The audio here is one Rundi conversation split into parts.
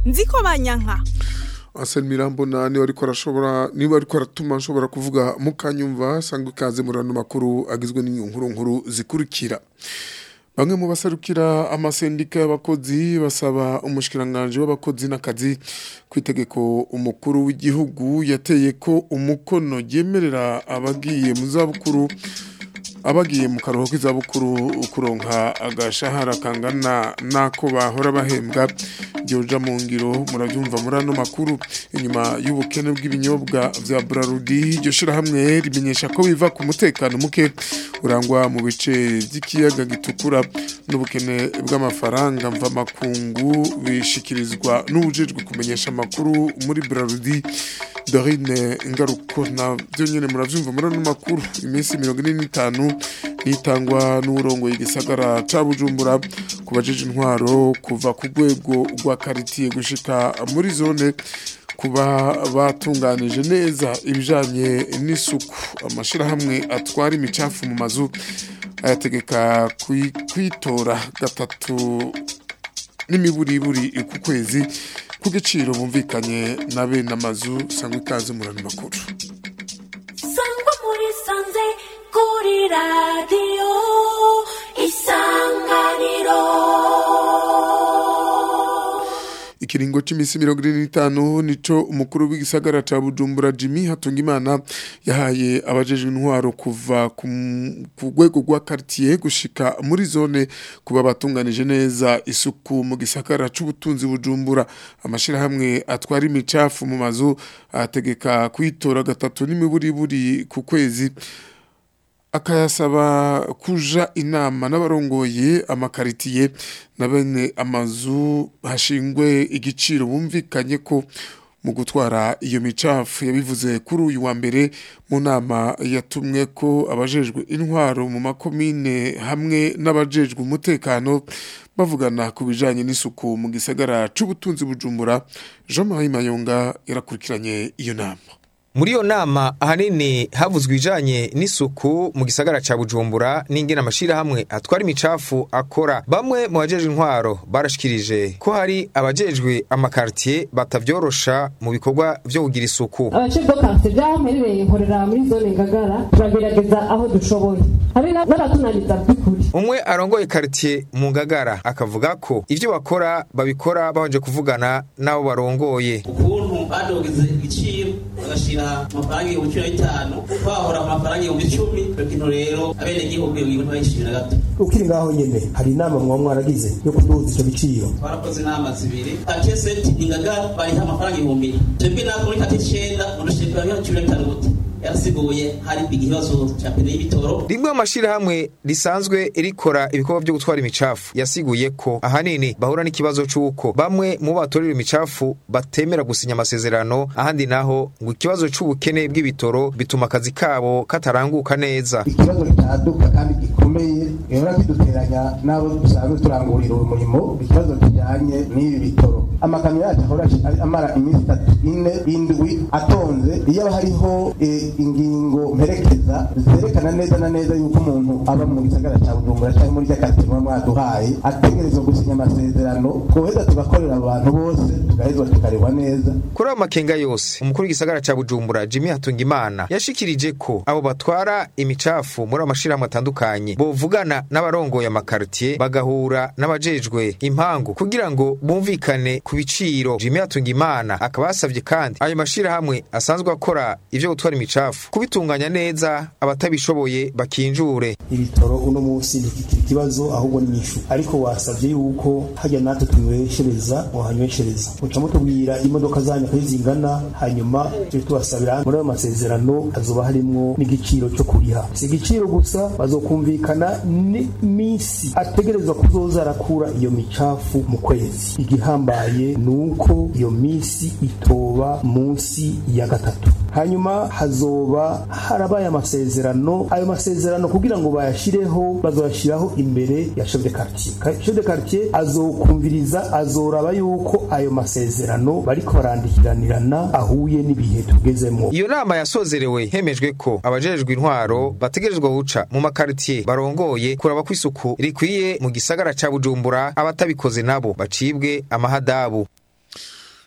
Nziko Banyanka. Asel Mirambo niba ariko aratuma nshobora kuvuga mukanyumva sangwe ikaze murano makuru agizwe n'inkuru zikurikira. Bamwe mu basarukira amasendika y'abakozi basaba umushikiranganje w'abakozi n'akazi kwitegeko umukuru w'igihugu yateye ko umukono yemerera abagiye mu karuhuko k'izabukuru kuronka agashahara kangana nako bahora bahembwa byoja mu ngiro murabyumva murano makuru inyuma y'ubukene bw'ibinyobwa vya Brarudi iryo shirahamwe rimenyesha ko biva ku mutekano muke urangwa mu bice by'ikiyaga gitukura n'ubukene bw'amafaranga mva makungu bishikirizwa n'ubujejwe kumenyesha amakuru muri Brarudi Dorine Ngaruko na byo nyene muravyumva murano makuru iminsi 45 nitangwa n'urongo y'igisagara ca Bujumbura kubajeje intwaro kuva ku rwego rwa quartier gushika muri zone kuba batunganije neza ibijanye n'isuku amashirahamwe atwara imicafu mu mazu ayategeka kwitora gatatu n'imiburiburi ku kwezi ku giciro bumvikanye na bene amazu sangwa ikaze murano makuru sangwa muri sanze kuri radio Isanganiro. Ikiringo c'imisi 45 nico umukuru w'igisagara ca Bujumbura Jimmy Hatungimana yahaye abajeje intwaro kuva ku rwego rwa quartier gushika muri zone kuba batunganije neza isuku mu gisagara c'ubutunzi Bujumbura amashirahamwe atwara imicafu mu mazu ategeka kwitora gatatu n'imiburiburi ku kwezi akayasaba kuja inama n'abarongoye amakaritiye na bene amazu hashingwe igiciro bumvikanye ko mu gutwara iyo micafu yabivuze kuri uyu wa mbere mu nama yatumwe ko abajejwe intwaro mu makomine hamwe n'abajejwe umutekano bavugana ku bijanye n'isuku mu gisagara c'ubutunzi Bujumbura Jean-Marie Mayonga yarakurikiranye iyo nama. Muri yo nama ahanini havuzwe ijanye n'isuku mu gisagara ca Bujumbura n'ingene amashirahamwe atwara imicafu akora. Bamwe mu bajeje intwaro barashikirije ko hari abajejwe amakartier batavyorosha mu bikorwa vyo kugira isuku. Abachef de quartier byamereye nkorera muri zone Ngagara turagerageza aho dushoboye. Hari n'abatunaniza byukuri. Umwe arongoye quartier mu Ngagara akavuga ko ivyo bakora babikora babanje kuvugana nabo barongoye. Ukuntu badogeze igiciro agashira amafaranga y'ibihumbi 15 bahora amafaranga y'ibihumbi 10 rero rero abene gihugu y'ibintu bayishimira gato ukiri ngaho nyene hari inama mwaragize yo kuduza icyo biciro twarakoze inama zibiri akeseti Ngagara bari amafaranga y'ibihumbi twebwe nako muri katecenda urushimba y'ibihumbi 15 yarasiguye hari igibazo cya pene y'ibitoro. Rimwe mu mashirahamwe risanzwe rikora ibikorwa byo gutwara imicafu yasiguye ko ahanini bahura n'ikibazo c'uko bamwe mu batorera imicafu batemera gusinya amasezerano ahandi naho ngo ikibazo c'ubukene bw'ibitoro bituma akazi kabo kataranguka neza. Ikibazo kitaduka kandi gikomeye yora kiduteranya nabo dusanzwe turangurira umurimo ikibazo kijanye n'ibi bitoro. Amakamyo yacu ahora amara iminsi 3 4 atonze iyo hariho ingingo mperekeza zerekana neza na neza yuko umuntu aba mu gisagara cya Bujumbura cyangwa muri cyakati mwaduhaye ategerezwa gusinya amasezerano koheza tugakorera abantu bose tugahezwa tukareba neza. Kuri amakenga yose umukuru w'igisagara cya Bujumbura Jimmy Hatungimana yashikirije ko abo batwara imicafu muri amashirahamwe atandukanye bovugana n'abarongoye amakartier bagahura n'abajejwe impangu kugira ngo bumvikane ku biciro. Jimmy Hatungimana akabasavye kandi ayo mashirahamwe asanzwe akora ivyo gutwara imicafu kubitunganya neza abatabishoboye bakinjure. Ibitoro uno munsi ikibazo ahubwo n'ishu ariko wasavye yuko hajya natwe twibeshereza wahanyweshereza ucamo tubwira imodoka zanyu kazingana hanyuma tubasabira muri ayo masezerano azoba harimo n'igiciro cyo kuriha. Si igiciro gusa bazokumvikana n'imisi ategerezwa kuzoza arakura iyo micafu mu kwezi. Igihambaye nuko iyo misi itoba munsi ya gatatu. Hanyuma hazoba harabaye amasezerano ayo masezerano kugira ngo bayashireho bazoyashiraho imbere ya chef de quartier. Chef de quartier azokumviriza azoraba yuko ayo masezerano bariko barandikiranirana ahuye n'ibihe tugezemo. Iyo nama yasozerewe hemejwe ko abajejwe intwaro bategerezwa guca mu makartier barongoye kuraba kwisuku rikwiye mu gisagara ca Bujumbura abatabikoze nabo bacibwe amahadabu.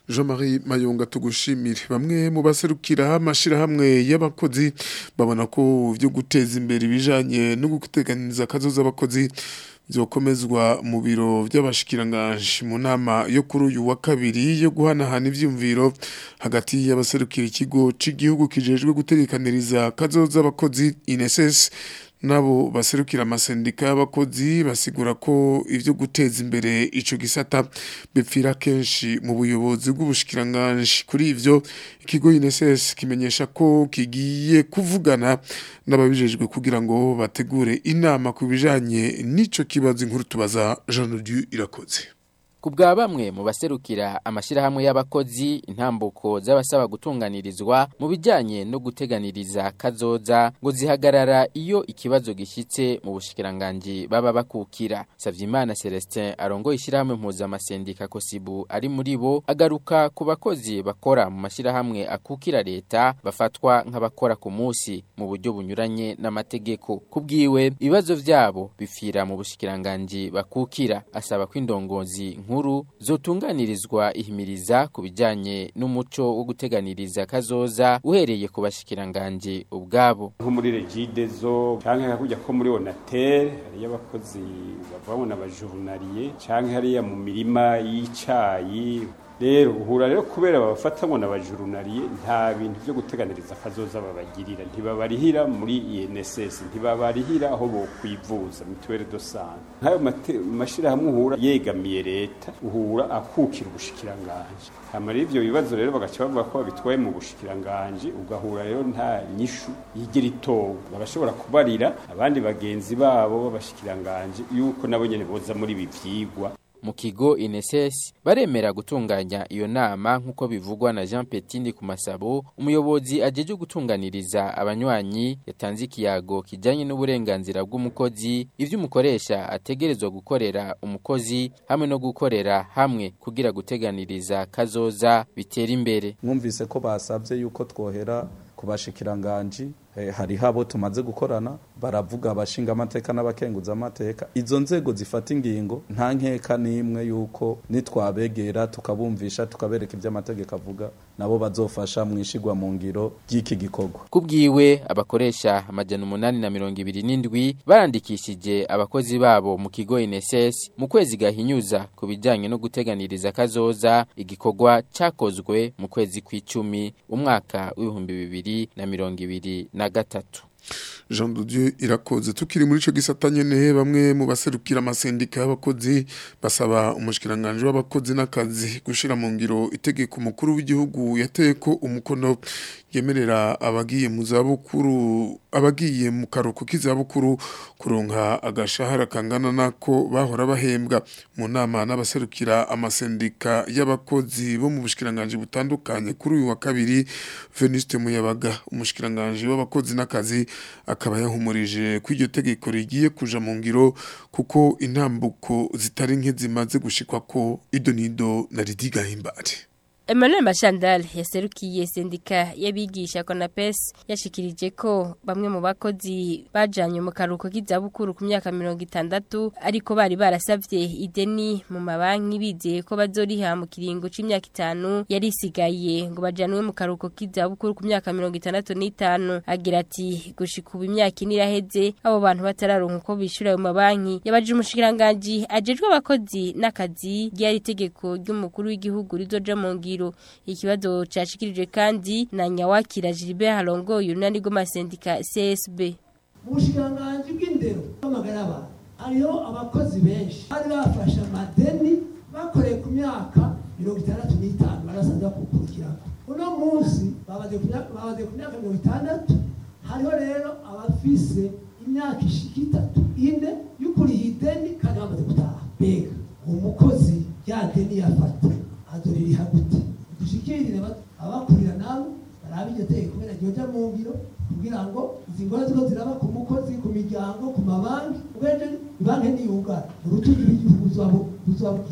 Jean-Marie Mayonga tugushimire. Bamwe mu baserukira amashirahamwe y'abakozi babona ko byo guteza imbere ibijanye no guteganiza kazoza abakozi byokomezwa mu biro by'abashikiranganje mu nama yo kuri uyu wa kabiri yo guhanahana ivyumviro hagati y'abaserukira ikigo c'igihugu kijejwe gutegekaniriza kazoza abakozi INSS nabo baserukira amasendika y'abakozi basigura ko ivyo guteza imbere ico gisata bipfira kenshi mu buyobozi bw'ubushikiranganje. Kuri ivyo ikigo INSS kimenyesha ko kigiye kuvugana n'ababijejwe kugira ngo bategure inama ku bijanye n'ico kibazo. Inkuru tubaza Jean Dieu Irakoze. Kubwa bamwe mu baserukira amashirahamwe y'abakozi intambuko z'abasaba gutunganirizwa mu bijanye no guteganiriza kazoza ngo zihagarara iyo ikibazo gishitse mu bushikiranganje baba bakukira. Savyimana Celestin arongo ishirahamwe mpuzamasendika Kosibu ari muri bo agaruka ku bakozi bakora mu mashirahamwe akukira leta bafatwa nk'abakora ku musi mu buryo bunyuranye n'amategeko. Kubwiwe ibibazo vyabo bifira mu bushikiranganje bakukira, asaba ko indongozi nkuru zotunganirizwa ihimiriza ku bijanye n'umuco wo guteganiriza kazoza uhereye ku bashikiranganje ubwabo. Nko muri Regidezo canke hakujya ko muri Onatel hari y'abakozi bavamo n'abajournalier canke hari mu mirima y'icayi. Rero uhura rero kubera babafata ngo n'abajournalier nta bintu byo guteganiriza kazoza babagirira, ntibabarihira muri INSS, ntibabarihira aho bo kwivuza mutuelle de santé. Nkayo mashira hamwe uhura yegamiye leta, uhura akukira ubushikiranganje. Hamara ivyo bibazo rero bagaca bavuga ko bitwaye mu bushikiranganje, ugahura rero nta nyishu yigira itowe. Bagashobora kubarira abandi bagenzi babo babashikiranganje yuko nabo nyene boza muri bivyigwa. Mu kigo INSS baremera gutunganya iyo nama nkuko bivugwa na Jean Petindi ku Masabo, umuyobozi ajeje gutunganiriza abanywanyi yatanze ikiyago kijanye n'uburenganzira bw'umukozi, ivyo umukoresha ategerezwa gukorera umukozi hamwe no gukorera hamwe kugira guteganiriza kazoza bitera imbere. Mwumvise ko basavye yuko twohera kubashikiranganje hari habo tumaze gukorana, baravuga abashinga amateka n'abakenguza amateka. Izo nzego zifata ingingo nta nkeka nimwe yuko nitwabegera tukabumvisha tukabereka ivyo amategeko avuga nabo bazofasha mwishigwa mu ngiro y'iki gikorwa. Kubwiwe abakoresha 827 barandikishije abakozi babo mu kigo INSS mu kwezi gahinyuza ku bijanye no guteganiriza kazoza, igikorwa cakozwe mu kwezi kw'icumi umwaka w'2023. Jean Dieu Irakoze. Tukiri muri ico gisata nyene bamwe mu baserukira amasendika y'abakozi basaba umushikiranganje w'abakozi n'akazi gushira mu ngiro itegeko mukuru w'igihugu yateko umukono yemerera abagiye mu zabukuru, abagiye mu karuko k'izabukuru kuronka agashahara kangana nako bahora bahembwa. Mu nama n'abaserukira amasendika y'abakozi bo mu bushikiranganje butandukanye kuri uyu wa kabiri, Venuste Muyabaga umushikiranganje w'abakozi n'akazi akaba yahumurije ko iryo tegeko rigiye kuja mu ngiro kuko intambuko zitari nke zimaze gushikwa ko idonido na Ridiga Himbare. Emmanuel Mashandal yaserukiye sendika y'abigisha Konapes yashikirije ko bamwe mu bakozi bajanye mu karuko k'izabukuru ku myaka 60 ariko bari barasavye ideni mu mabanki bizeye ko bazoriha mu kiringo c'imyaka 5 yari isigaye ngo bajanwe mu karuko k'izabukuru ku myaka 65. Agira ati gushika ubu imyaka iniraheze abo bantu batararonka uko bishura mu mabanki. Yabaje umushikiranganje ajejwe abakozi n'akazi ryari itegeko ry'umukuru w'igihugu rizoja mu ngiro. Ikibazo cashikirije kandi na Nyawakira Gilbert Halongo yunani go masendika CSB. Mushikiranganje bw'indero amagaraba ariyo abakozi benshi ari bafasha madeni bakoreye ku myaka 65 barasanza kukurikira. Uno munsi babaze ku myaka 60 hariho rero abafise imyaka ishika 3 y'ukuri ideni kandi bamaze gutaha. Bega umukozi ya deni yafata adoriri haguti dushikirire abakurira nabo barabijye kubera ryoja mu ngiro kugira ngo izingora ziko ziraba ku mukozi ku miryango ku mabanki ubeje ibanke niyugara urutugi rw'igihugu uzabwiye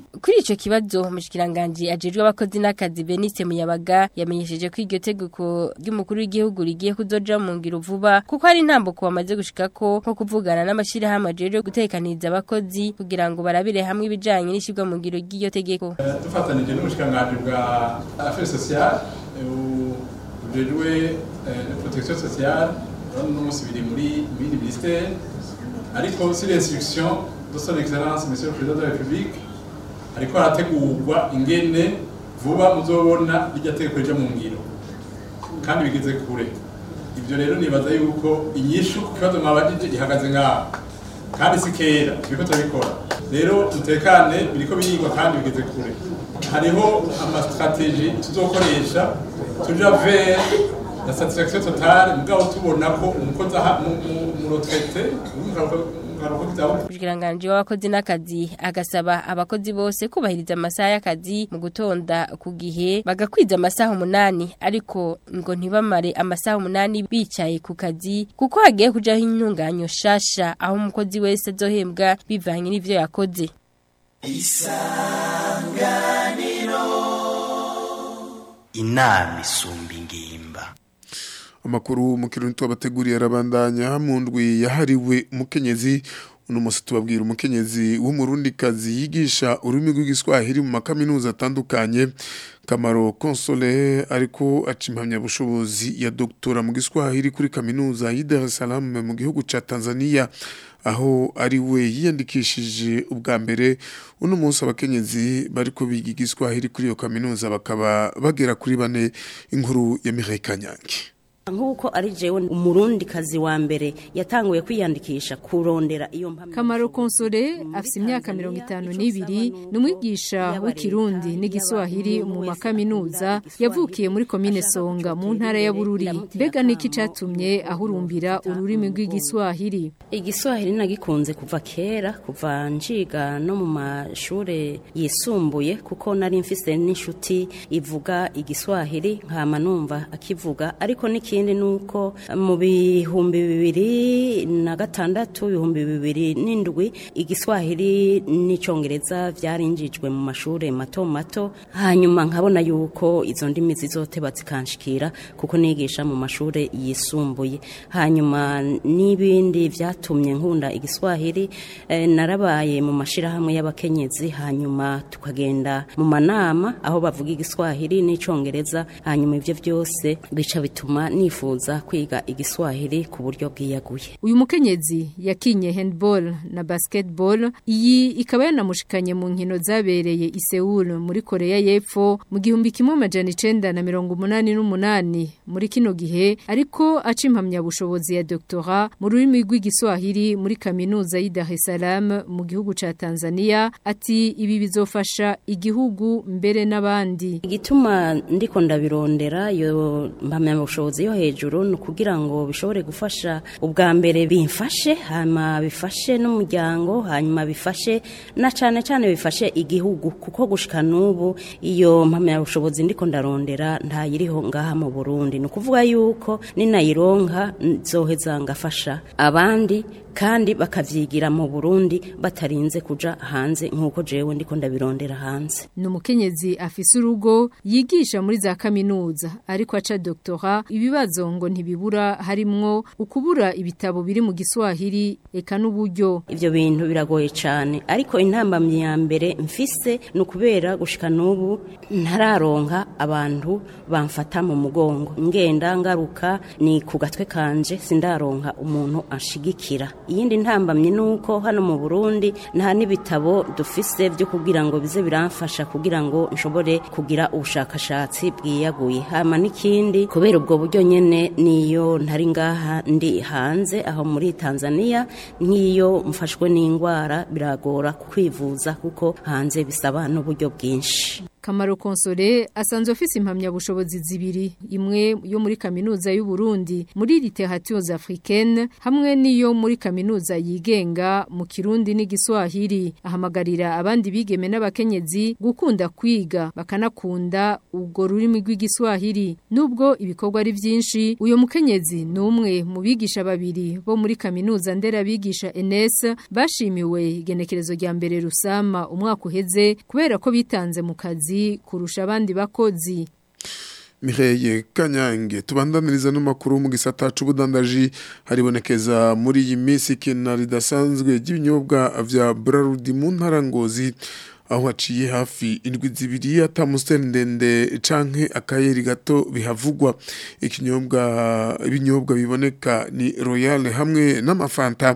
Kuri ico kibazo umushikiranganje ajejwe abakozi n'akazi Benice Muyabaga yamenyesheje ko iryo tegeko ry'umukuru w'igihugu rigiye kuzoja mu ngiro vuba kuko hari intambuko bamaze gushikako nko kuvugana n'amashirahamwe ajejwe gutekaniza abakozi kugira ngo barabire hamwe ibijanye n'ishirwa mu ngiro ry'iyo tegeko. Dufatanije n'umushikiranganje bwa Affaires sociales ujejwe protection sociale n'umunsi biri muri ministère ariko sur l'instruction de son excellence monsieur le président de la République ariko arategurwa ingene vuba muzobona rijya tegeko rija mu ngiro kandi bigeze kure. Ibyo rero nibaza yuko inyishu ku kibazo mwabajije ihagaze ngaho kandi sikera biriko turabikora. Rero mutekane biriko birigwa kandi bigeze kure. Hariho amastratégie tuzokoresha tuja vers la satisfaction totale mugabo tubona ko umukozi mu retraite Ushikiranganje w'abakozi n'akazi agasaba abakozi bose kubahiriza amasaha y'akazi mu gutonda ku gihe bagakwiza amasaha 8 ariko ngo ntibamare amasaha 8 bicaye ku kazi kuko hagiye kujaho inyunganyo shasha aho umukozi wese azohembwa bivanye n'ivyo yakoze. Isanganiro inama isumba ingimba. Amakuru mu kirundi twabateguriye arabandanya mu ndwi yahariwe umukenyezi uno musi tubabwira umukenyezi w'umurundikazi yigisha ururimi rw'igiswahili mu makaminuza atandukanye Kamaro Console ariko acimpamya bushobozi ya doktora mu giswahili kuri kaminuza y'i Dar es Salaam mu gihugu ca Tanzania aho ari we yiyandikishije ubwa mbere uno munsi abakenyezi bariko biga igiswahili kuri iyo kaminuza bakaba bagera kuri 4 inkuru ya Mireille Kanyange. Nkuko ari jewe umurundi kazi wa mbere yatanguye kwiyandikisha kurondera iyo mpamya. Kamaro Console afise imyaka 52 n'umwigisha w'ikirundi n'igiswahili mu makaminuza yavukiye muri commune Songa mu ntara ya Bururi. Mbega niki catumye ahurumbira ururimi rw'igiswahili? Igiswahili nagikunze kuva kera kuva njiga no mu mashure yisumbuye kuko nari mfise n'inshuti ivuga igiswahili nkama numva akivuga ariko niki ikindi nuko mu bihumbi 2006 ibihumbi 2007 igiswahili n'icongereza vyarinjijwe mu mashure mato mato hanyuma nkabona yuko izo ndimi zizoteba zikanshikira kuko nigisha mu mashure yisumbuye hanyuma n'ibindi vyatumye nkunda igiswahili narabaye mu mashirahamwe y'abakenyezi hanyuma tukagenda mu manama aho bavuga igiswahili n'icongereza hanyuma ivyo byose bica bituma nifuza kwiga igiswahili ku buryo bwiyaguye. Uyu mukenyezi yakinye handball na basketball iyi ikaba yanamushikanye mu nkino zabereye i Seoul muri Korea y'Epfo mu 1988 muri kino gihe ariko acimpamya bushobozi ya doktora mu rurimi rw'igiswahili muri kaminuza y'i Dar es Salaam mu gihugu ca Tanzania ati ibi bizofasha igihugu mbere n'abandi. Igituma ndiko ndabirondera yo mpamya bushobozi yo hejuru no kugira ngo bishobore gufasha ubwa mbere bimfashe hama bifashe n'umuryango hanyuma bifashe na cane bifashe igihugu kuko gushika nubu iyo mpamya bushobozi ndiko ndarondera nta yiriho ngaha mu Burundi no kuvuga yuko ninayironka zoheza ngafasha abandi kandi bakavyigira mu Burundi batarinze kuja hanze nkuko jewe ndiko ndabirondera hanze. Numukenyezi afise urugo yigisha muri za kaminuza ariko aca doktora ibibazo ngo ntibibura harimwo ukubura ibitabo biri mu giswahili eka n'uburyo. Ivyo bintu biragoye cyane ariko intambamye ya mbere mfise no kubera gushika nubu ntararonka abantu bamfata mu mugongo ngenda ngaruka ni ku gatwe kanje sindaronka umuntu ashigikira. Iyindi ntambamye nuko hano mu Burundi nta nibitabo dufise byo kugira ngo bize biramfasha kugira ngo nshobore kugira ubushakashatsi bwiyaguye hama n'ikindi kubera ubwo buryo nyene niyo ntari ngaha ndi hanze aho muri Tanzania nkiyo mfashwe n'ingwara biragora kwivuza kuko hanze bisaba n'uburyo bwinshi. Kamaro Console asanzwe afise impamya bushobozi zibiri, imwe yo muri kaminuza y'u Burundi muri littérature africaine hamwe niyo muri kaminuza yigenga mu Kirundi n'igiswahili. Ahamagarira abandi bigeme n'abakenyezi gukunda kwiga bakanakunda ubwo rurimi rw'igiswahili. Nubwo ibikorwa ari byinshi, uyo mukenyezi numwe mu bigisha babiri bo muri kaminuza ndera bigisha ENS bashimiwe igenekerezo rya mbere rusama umwaka uheze kubera ko bitanze mu kazi kurusha abandi bakozi. Mireye Kanyange tubandaniriza n'amakuru mu gisata c'ubudandaji haribonekeza muri iyi minsi kena ridasanzwe ry'ibinyobwa vya Braludi mu ntara Ngozi aho haciye hafi indwi zibiri ata Amstel ndende canke akayeri gato bihavugwa. Ibinyobwa biboneka ni Royal hamwe n'amafanta.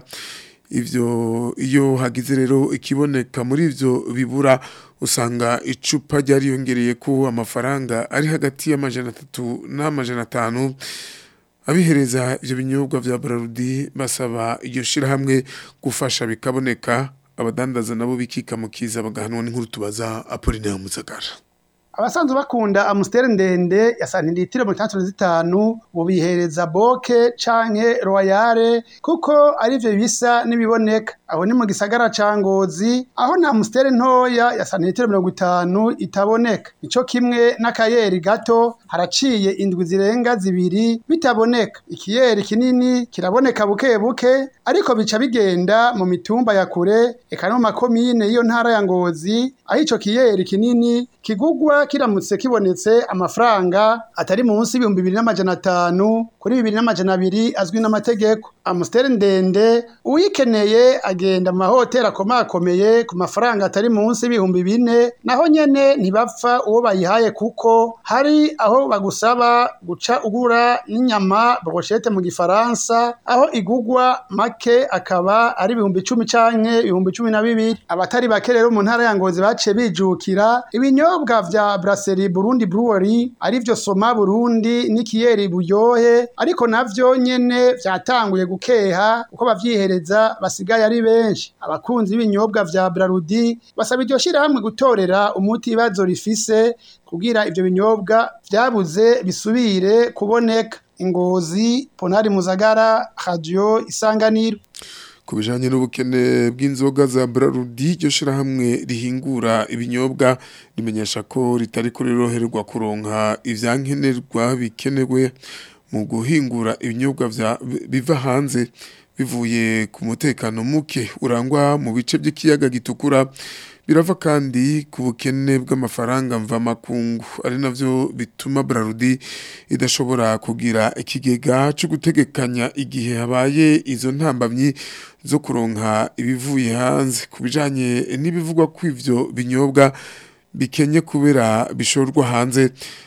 Ivyo iyo hagize rero ikiboneka muri ivyo bibura usanga icupa ryariyongereye ko amafaranga ari hagati y'amajana 3 n'amajana 5. Abihereza ivyo binyobwa vya Braludi basaba iyo shirahamwe gufasha bikaboneka, abadandaza nabo bikika mukiza bagahanwa n'inkuru tubaza Apollinaire Muzagara. Abasanzwe bakunda Amstel ndende ya santilitiro 35 bubihereza Boke canke Royale kuko ari byo bisa nibiboneka. Aho ni mu gisagara ca Ngozi aho na Amstel ntoya ya santilitiro 50 itaboneka. Ico kimwe n'akayeri gato haraciye indwi zirenga zibiri bitaboneka. Ikiyeri kinini kiraboneka buke buke ariko bica bigenda mu mitumba ya kure eka no makomine iyo ntara ya Ngozi aho ico kiyeri kinini kigugwa kiramutse kibonetse amafaranga atari munsi 2500 kuri 2200 azwi n'amategeko. Amstel ndende uyikeneye agenda mu mahoteli akomakomeye ku mafaranga atari munsi 4000 naho nyene ntibapfa uwo bayihaye kuko hari aho bagusaba guca ugura n'inyama brochette mu gifaransa aho igugwa make akaba ari 10,000 canke 12,000. Abatari bake rero mu ntara ya Ngozi bace bijukira ibinyobwa vya Brasserie Burundi Brewery arivyo Soma Burundi n'ikiyeri buryohe ariko navyo nyene vyatanguye gukeha uko bavyihereza basigaye ari benshi. Abakunzi b'ibinyobwa vya Braludi basaba iryo shirahamwe gutorera umuti ibibazo rifise kugira ivyo binyobwa vyabuze bisubire kuboneka. Ngozi, Ponari Muzagara, Radio Isanganiro. Kubijanye n'ubukene bw'inzoga za Braludi iryo shirahamwe rihingura ibinyobwa rimenyesha ko ritari kuriroherwa kuronka ivyankenerwa bikenewe mu guhingura ibinyobwa biva hanze bivuye ku mutekano muke urangwa mu bice by'ikiyaga gitukura. Birava kandi ku bukene bw'amafaranga mva makungu ari navyo bituma Braludi idashobora kugira ikigega cyo gutegekanya igihe habaye izo ntambamyi zo kuronka ibivuye hanze. Kubijanye n'ibivugwa kw'ivyo binyobwa bikenye kubera bishorwa hanze,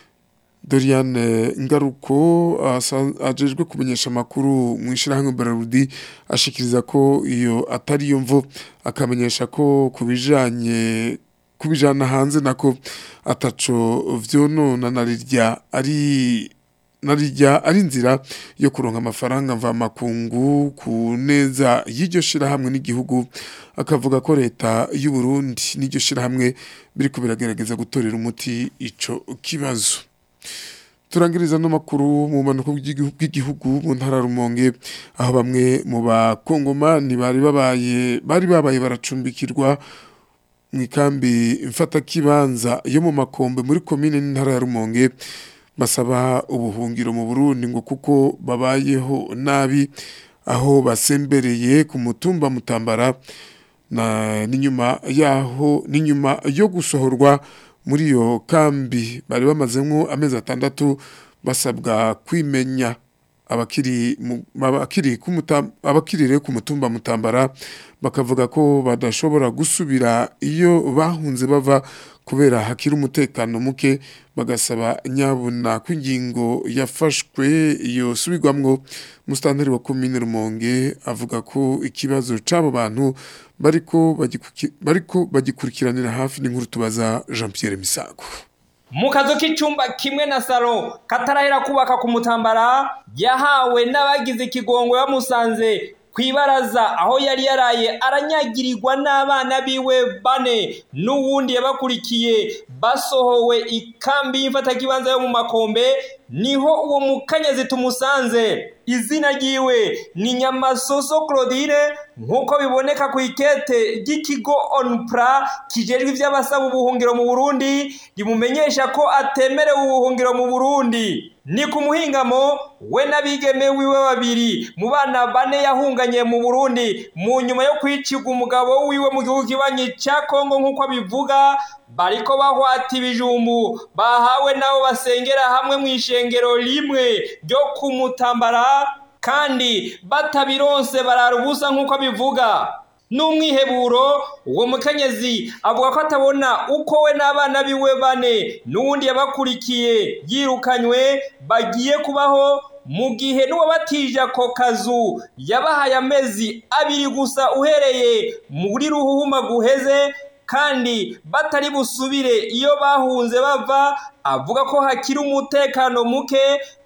Dorian Ngaruko ajejwe kumenyesha makuru mu ishirahamwe Braludi ashikiriza ko iyo atari yo mvo, akamenyesha ko kubijana hanze nako ataco vyonona narirya ari inzira yo kuronka amafaranga mva makungu ku neza y'iryo shirahamwe n'igihugu. Akavuga ko leta y'u Burundi n'iryo shirahamwe biriko biragerageza gutorera umuti ico kibazo. Turangiriza no makuru mu manuko bw'igihugu mu ntara Rumonge aho bamwe mu bakongomani bari babaye baracumbikirwa mu ikambi mfata kibanza yo mu Makombe muri commune n'intara ya Rumonge basaba ubuhungiro mu Burundi ngo kuko babayeho nabi aho basembereye ku mutumba Mutambara n'inyuma yo gusohorwa muri yo kambi bari bamazemwo amezi 6 basabwa kwimenya. Abakiri ku mutumba Mutambara bakavuga ko badashobora gusubira iyo bahunze bava kubera hakiri umutekano muke, bagasaba nyabuna kw'ingingo yafashwe iyo subigwamwo. Mustanteri wa commune Rumonge avuga ko ikibazo c'abo bantu bariko bagikurikiranira hafi n'inkuru tubaza Jean Pierre Misago. Mu kazu k'icumba kimwe na salo katarahera kubaka ku Mutambara yahawe n'abagize ikigongo bamusanze kwibaraza aho yari yaraye aranyagirirwa n'abana biwe bane n'uwundi yabakurikiye basohowe ikambi y'imfatakibanza yo mu Makombe niho uwo mukanyazi tumusanze. Izina ryiwe ni Nyamasoso Claudine nkuko biboneka ku ikete ry'ikigo ONPRA kijejwe ivy'abasaba ubuhungiro mu Burundi rimumenyesha ko atemerewe ubuhungiro mu Burundi. Ni ku muhingamo we n'abigeme wiwe babiri mu bana bane yahunganye mu Burundi mu nyuma yo kwicirwa umugabo wiwe mu gihugu kibanyi ca Kongo nkuko abivuga bariko bahwata ibijumbu bahawe nabo basengera hamwe mu ishengero rimwe ryo kumutambara kandi batabironse bararubusa nkuko abivuga. N'umwiheburo uwo mukenyezi avuga ko atabona uko we n'abana biwe bane n'uwundi yabakurikiye yirukanywe bagiye kubaho mu gihe n'uwabatije ako kazu yabahaye amezi 2 gusa uhereye muri Ruhuhuma guheze kandi batari busubire iyo bahunze bava. Avuga ko hakiri umutekano muke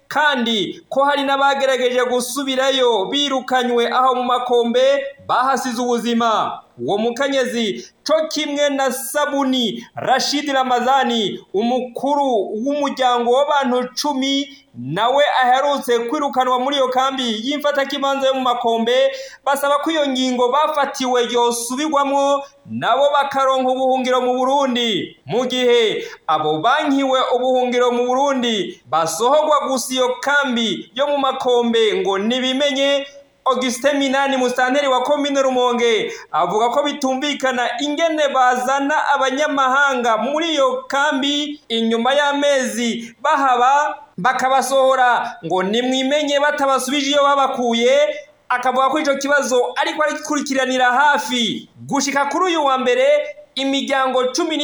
kandi ko hari n'abagerageje gusubirayo birukanywe aho mu Makombe bahasize ubuzima. Uwo mukenyezi co kimwe na Sabuni Rashid Ramazani umukuru w'umuryango w'abantu 10 nawe aherutse kwirukanwa muri iyo kambi y'imfatakibanza yo mu Makombe basaba ko iyo ngingo bafatiwe yosubirwamwo nabo bakaronka ubuhungiro mu Burundi mu gihe abo bankiwe ubuhungiro mu Burundi basohogwa gusa iyo kambi yo mu Makombe ngo nibimenye. Augustin Minani musanteri wa komine Rumonge avuga ko bitumvikana ingene bazana abanyamahanga muri iyo kambi inyuma y'amezi bahaba bakabasohora ngo nimwimenye batabasubije iyo babakuye. Akavuga ko ico kibazo ariko ari gikurikiranira hafi. Gushika kuri uyu wa mbere imiryango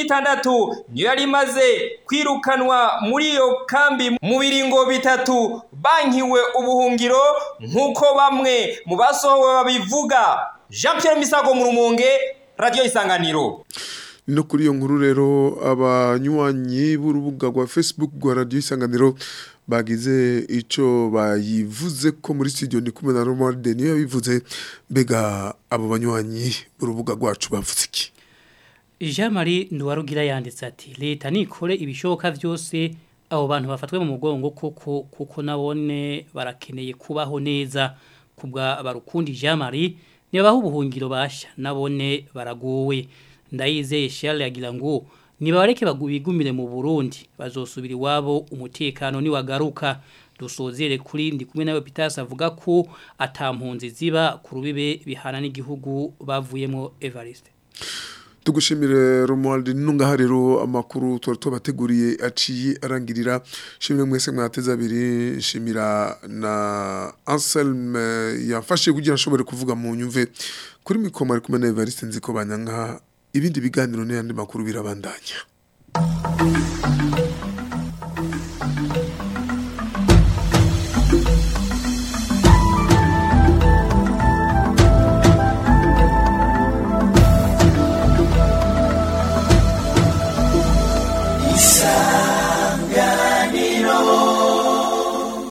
16 niyo yari imaze kwirukanwa muri iyo kambi mu biringo 3 bankiwe ubuhungiro nkuko bamwe mu basohowe babivuga. Jean Pierre Misago mu Rumonge, Radio Isanganiro. No kuri iyo nkuru rero abanywanyi b'urubuga rwa Facebook rwa Radio Isanganiro bagize ico bayivuze ko muri studio ni kumwe na Romuald niyo bivuze. Mbega abo banywanyi b'urubuga rwacu bavuze iki? Jean Marie Nduwarugira yanditse ati leta nikore ibishoboka byose abo bantu bafatwe mu mugongo kuko nabone barakeneye kubaho neza kubwa barukundi. Jean Marie nibaho ubuhungiro basha nabone baragowe. Ndayizeye Charles yagira ngo nibareke bagubigumire mu Burundi bazosubira iwabo umutekano ni wagaruka. Dusozere kuri ndi kumwe nawe Pitasa avuga ko atampunzi ziba ku rubibe bihana n'igihugu bavuyemo. Evariste tugushimire Romuald nunga rero amakuru twabateguriye aciye arangirira. Shimire mwese mwateza abiri. Shimira na Anselme yafashe kugira nshobore kuvuga mu nyumve kuri mikoma ari kumwe na Evariste nziko banyanka. Ibindi biganiro n'andi makuru birabandanya.